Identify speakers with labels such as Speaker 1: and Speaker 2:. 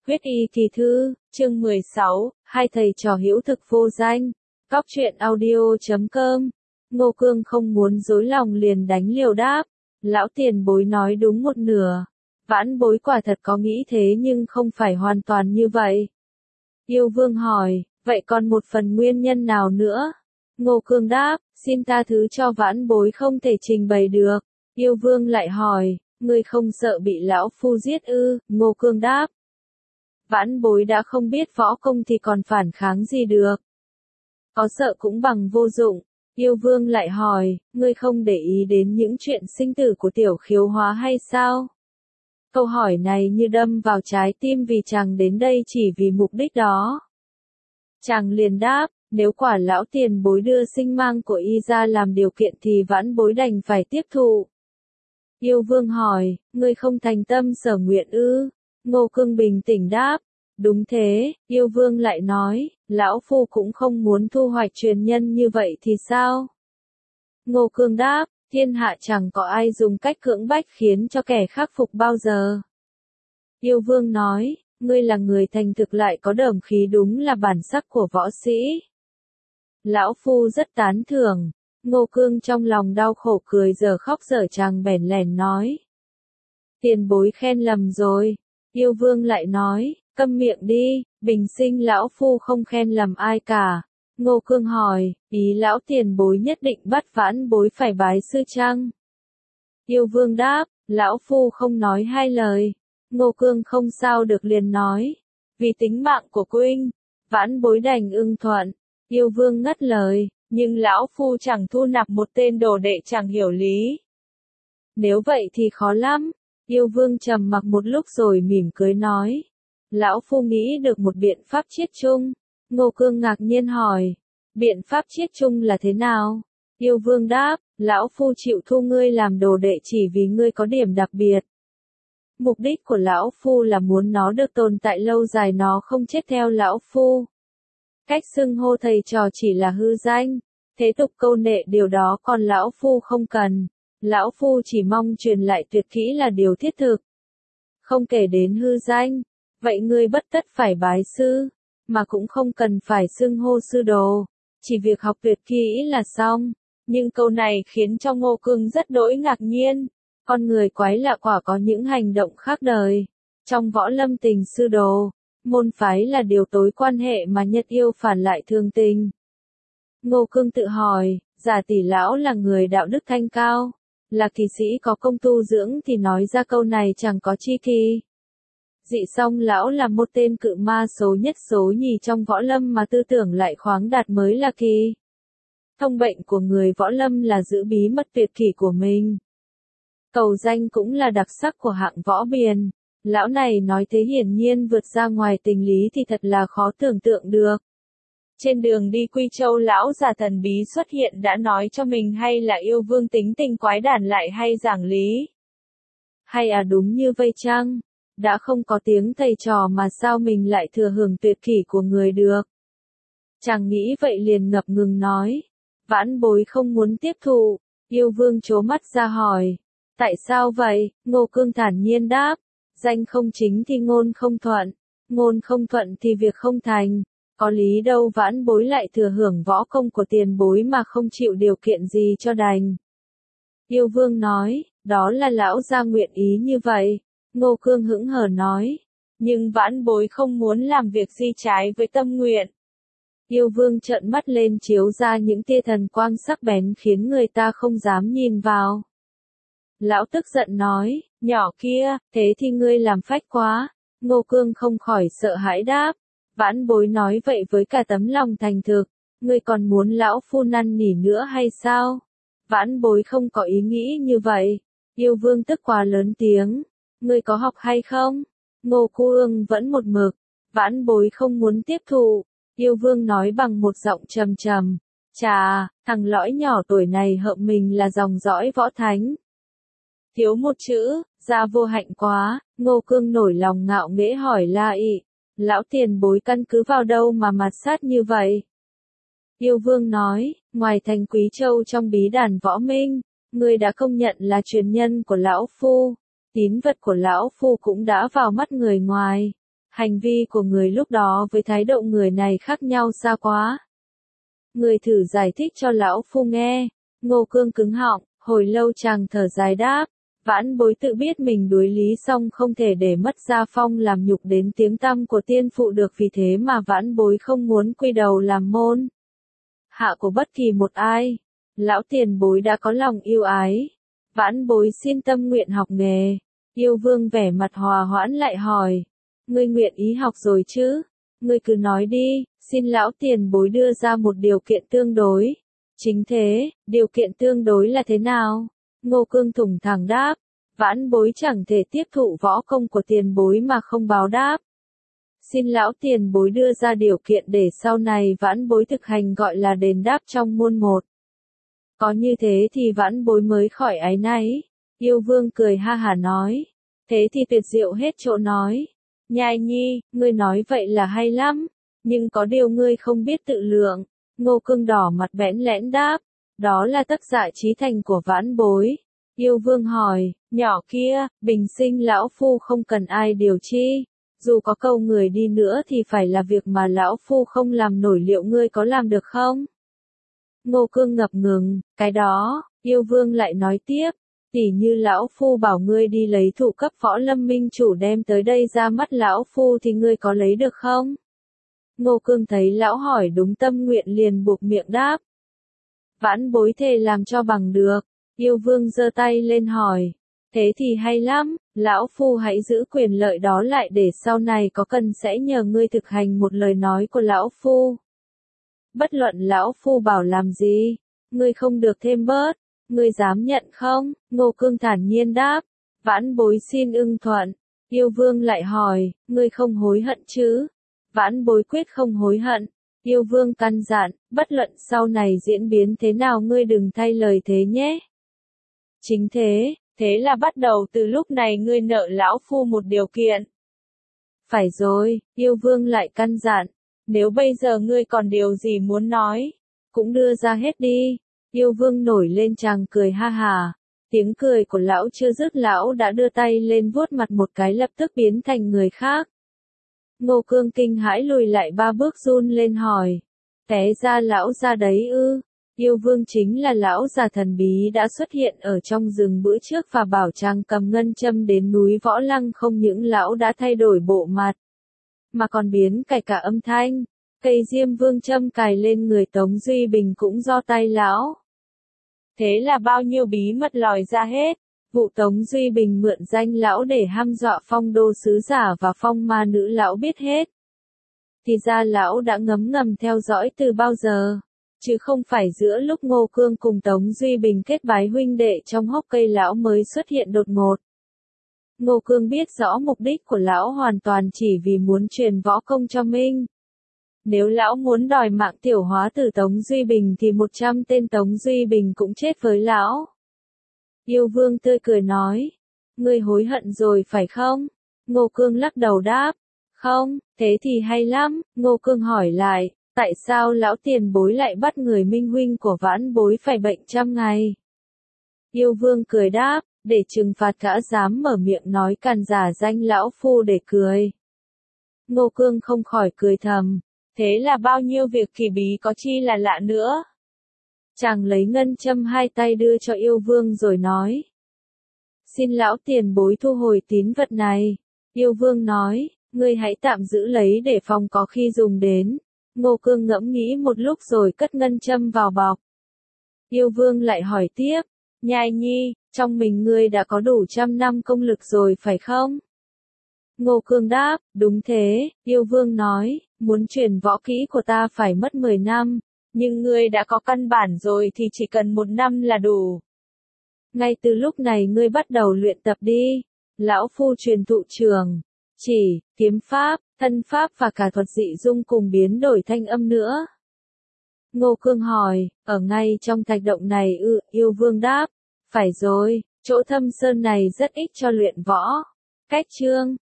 Speaker 1: Huyết y kỳ thư, chương 16, hai thầy trò hữu thực vô danh. Cóc truyện audio.com. Ngô Cương không muốn dối lòng liền đánh liều đáp. Lão tiền bối nói đúng một nửa. Vãn bối quả thật có nghĩ thế nhưng không phải hoàn toàn như vậy. Yêu Vương hỏi, vậy còn một phần nguyên nhân nào nữa? Ngô Cương đáp, xin tha thứ cho vãn bối không thể trình bày được. Yêu Vương lại hỏi, ngươi không sợ bị lão phu giết ư? Ngô Cương đáp, vãn bối đã không biết võ công thì còn phản kháng gì được. Có sợ cũng bằng vô dụng. Yêu Vương lại hỏi, ngươi không để ý đến những chuyện sinh tử của Tiểu Khiếu Hóa hay sao? Câu hỏi này như đâm vào trái tim vì chàng đến đây chỉ vì mục đích đó. Chàng liền đáp, nếu quả lão tiền bối đưa sinh mang của y ra làm điều kiện thì vãn bối đành phải tiếp thụ. Yêu Vương hỏi, ngươi không thành tâm sở nguyện ư? Ngô Cương bình tĩnh đáp, đúng thế. Yêu Vương lại nói, lão phu cũng không muốn thu hoạch truyền nhân như vậy thì sao? Ngô Cương đáp, thiên hạ chẳng có ai dùng cách cưỡng bách khiến cho kẻ khắc phục bao giờ. Yêu Vương nói, ngươi là người thành thực lại có đởm khí, đúng là bản sắc của võ sĩ. Lão phu rất tán thưởng. Ngô Cương trong lòng đau khổ cười giờ khóc giờ chàng bẽn lẽn nói, tiền bối khen lầm rồi. Yêu Vương lại nói, câm miệng đi, bình sinh lão phu không khen lầm ai cả. Ngô Cương hỏi, ý lão tiền bối nhất định bắt vãn bối phải bái sư chăng? Yêu Vương đáp, lão phu không nói hai lời. Ngô Cương không sao được liền nói, vì tính mạng của huynh, vãn bối đành ưng thuận. Yêu Vương ngắt lời, nhưng lão phu chẳng thu nạp một tên đồ đệ chẳng hiểu lý. Nếu vậy thì khó lắm. Yêu Vương trầm mặc một lúc rồi mỉm cười nói, lão phu nghĩ được một biện pháp chiết chung. Ngô Cương ngạc nhiên hỏi, biện pháp chiết chung là thế nào? Yêu Vương đáp, lão phu chịu thu ngươi làm đồ đệ chỉ vì ngươi có điểm đặc biệt. Mục đích của lão phu là muốn nó được tồn tại lâu dài, nó không chết theo lão phu. Cách xưng hô thầy trò chỉ là hư danh, thế tục câu nệ điều đó còn lão phu không cần. Lão phu chỉ mong truyền lại tuyệt kỹ là điều thiết thực. Không kể đến hư danh, vậy ngươi bất tất phải bái sư, mà cũng không cần phải xưng hô sư đồ, chỉ việc học tuyệt kỹ là xong. Nhưng câu này khiến cho Ngô Cương rất đỗi ngạc nhiên, con người quái lạ quả có những hành động khác đời. Trong võ lâm tình sư đồ, môn phái là điều tối quan hệ mà nhất yêu phản lại thương tình. Ngô Cương tự hỏi, giả tỷ lão là người đạo đức thanh cao, là kỳ sĩ có công tu dưỡng thì nói ra câu này chẳng có chi kỳ. Dị song lão là một tên cự ma số nhất số nhì trong võ lâm mà tư tưởng lại khoáng đạt mới là kỳ. Thông bệnh của người võ lâm là giữ bí mật tuyệt kỷ của mình. Cầu danh cũng là đặc sắc của hạng võ biền. Lão này nói thế hiển nhiên vượt ra ngoài tình lý thì thật là khó tưởng tượng được. Trên đường đi Quy Châu, lão già thần bí xuất hiện đã nói cho mình hay là Yêu Vương tính tình quái đản lại hay giảng lý? Hay đúng như vây chăng? Đã không có tiếng thầy trò mà sao mình lại thừa hưởng tuyệt kỷ của người được? Chàng nghĩ vậy liền ngập ngừng nói, vãn bối không muốn tiếp thụ. Yêu Vương trố mắt ra hỏi, tại sao vậy? Ngô Cương thản nhiên đáp, danh không chính thì ngôn không thuận, ngôn không thuận thì việc không thành. Có lý đâu vãn bối lại thừa hưởng võ công của tiền bối mà không chịu điều kiện gì cho đành. Yêu Vương nói, đó là lão gia nguyện ý như vậy. Ngô Cương hững hờ nói, nhưng vãn bối không muốn làm việc gì trái với tâm nguyện. Yêu Vương trợn mắt lên chiếu ra những tia thần quang sắc bén khiến người ta không dám nhìn vào. Lão tức giận nói, nhỏ kia, thế thì ngươi làm phách quá. Ngô Cương không khỏi sợ hãi đáp, vãn bối nói vậy với cả tấm lòng thành thực, ngươi còn muốn lão phu năn nỉ nữa hay sao? Vãn bối không có ý nghĩ như vậy. Yêu Vương tức quá lớn tiếng, ngươi có học hay không? Ngô Cương vẫn một mực, vãn bối không muốn tiếp thụ. Yêu Vương nói bằng một giọng trầm trầm, chà, thằng lõi nhỏ tuổi này hợm mình là dòng dõi võ thánh. Thiếu một chữ, ra vô hạnh quá. Ngô Cương nổi lòng ngạo nghễ hỏi La Ị, lão tiền bối căn cứ vào đâu mà mạt sát như vậy? Yêu Vương nói, ngoài thành Quý Châu trong bí đàn võ minh, ngươi đã công nhận là truyền nhân của lão phu, tín vật của lão phu cũng đã vào mắt người ngoài. Hành vi của người lúc đó với thái độ người này khác nhau xa quá. Người thử giải thích cho lão phu nghe. Ngô Cương cứng họng, hồi lâu chàng thở dài đáp. Vãn bối tự biết mình đuối lý xong không thể để mất gia phong làm nhục đến tiếng tăm của tiên phụ được, vì thế mà vãn bối không muốn quy đầu làm môn hạ của bất kỳ một ai. Lão tiền bối đã có lòng yêu ái, vãn bối xin tâm nguyện học nghề. Yêu Vương vẻ mặt hòa hoãn lại hỏi, ngươi nguyện ý học rồi chứ? Ngươi cứ nói đi, xin lão tiền bối đưa ra một điều kiện tương đối. Chính thế, điều kiện tương đối là thế nào? Ngô Cương thủng thẳng đáp, vãn bối chẳng thể tiếp thụ võ công của tiền bối mà không báo đáp. Xin lão tiền bối đưa ra điều kiện để sau này vãn bối thực hành, gọi là đền đáp trong môn một. Có như thế thì vãn bối mới khỏi áy náy. Yêu Vương cười ha hả nói, thế thì tuyệt diệu hết chỗ nói. Nhai nhi, ngươi nói vậy là hay lắm, nhưng có điều ngươi không biết tự lượng. Ngô Cương đỏ mặt bẽn lẽn đáp, đó là tất dạ chí thành của vãn bối. Yêu Vương hỏi, nhỏ kia, bình sinh lão phu không cần ai điều chi. Dù có câu người đi nữa thì phải là việc mà lão phu không làm nổi, liệu ngươi có làm được không? Ngô Cương ngập ngừng, cái đó. Yêu Vương lại nói tiếp, tỉ như lão phu bảo ngươi đi lấy thủ cấp võ lâm minh chủ đem tới đây ra mắt lão phu thì ngươi có lấy được không? Ngô Cương thấy lão hỏi đúng tâm nguyện liền buộc miệng đáp, vãn bối thề làm cho bằng được. Yêu Vương giơ tay lên hỏi, thế thì hay lắm, lão phu hãy giữ quyền lợi đó lại để sau này có cần sẽ nhờ ngươi thực hành một lời nói của lão phu. Bất luận lão phu bảo làm gì, ngươi không được thêm bớt. Ngươi dám nhận không? Ngô Cương thản nhiên đáp, vãn bối xin ưng thuận. Yêu Vương lại hỏi, ngươi không hối hận chứ? Vãn bối quyết không hối hận. Yêu Vương căn dặn, bất luận sau này diễn biến thế nào ngươi đừng thay lời thế nhé. Chính thế, thế là bắt đầu từ lúc này ngươi nợ lão phu một điều kiện. Phải rồi, Yêu Vương lại căn dặn, nếu bây giờ ngươi còn điều gì muốn nói, cũng đưa ra hết đi. Yêu Vương nổi lên chàng cười ha hà. Tiếng cười của lão chưa dứt lão đã đưa tay lên vuốt mặt một cái lập tức biến thành người khác. Ngô Cương kinh hãi lùi lại 3 bước run lên hỏi, té ra lão ra đấy ư? Yêu Vương chính là lão già thần bí đã xuất hiện ở trong rừng bữa trước và bảo chàng cầm ngân châm đến núi Võ Lăng, không những lão đã thay đổi bộ mặt, mà còn biến cải cả âm thanh. Cây Diêm Vương châm cài lên người Tống Duy Bình cũng do tay lão. Thế là bao nhiêu bí mật lòi ra hết. Vụ Tống Duy Bình mượn danh lão để hăm dọa phong đô sứ giả và phong ma nữ lão biết hết. Thì ra lão đã ngấm ngầm theo dõi từ bao giờ, chứ không phải giữa lúc Ngô Cương cùng Tống Duy Bình kết bái huynh đệ trong hốc cây lão mới xuất hiện đột ngột. Ngô Cương biết rõ mục đích của lão hoàn toàn chỉ vì muốn truyền võ công cho Minh. Nếu lão muốn đòi mạng tiểu hóa tử Tống Duy Bình thì 100 tên Tống Duy Bình cũng chết với lão. Yêu Vương tươi cười nói, ngươi hối hận rồi phải không? Ngô Cương lắc đầu đáp, không, thế thì hay lắm. Ngô Cương hỏi lại, tại sao lão tiền bối lại bắt người minh huynh của vãn bối phải bệnh 100 ngày? Yêu Vương cười đáp, để trừng phạt gã dám mở miệng nói càn giả danh lão phu để cười. Ngô Cương không khỏi cười thầm, thế là bao nhiêu việc kỳ bí có chi là lạ nữa. Chàng lấy ngân châm hai tay đưa cho Yêu Vương rồi nói, xin lão tiền bối thu hồi tín vật này. Yêu Vương nói, ngươi hãy tạm giữ lấy để phòng có khi dùng đến. Ngô Cương ngẫm nghĩ một lúc rồi cất ngân châm vào bọc. Yêu Vương lại hỏi tiếp, nhai nhi, trong mình ngươi đã có đủ 100 năm công lực rồi phải không? Ngô Cương đáp, đúng thế. Yêu Vương nói, muốn truyền võ kỹ của ta phải mất 10 năm, nhưng ngươi đã có căn bản rồi thì chỉ cần 1 năm là đủ. Ngay từ lúc này ngươi bắt đầu luyện tập đi. Lão phu truyền thụ trường, chỉ, kiếm pháp, thân pháp và cả thuật dị dung cùng biến đổi thanh âm nữa. Ngô Cương hỏi, ở ngay trong thạch động này ư? Yêu Vương đáp, phải rồi, chỗ thâm sơn này rất ích cho luyện võ. Cách chương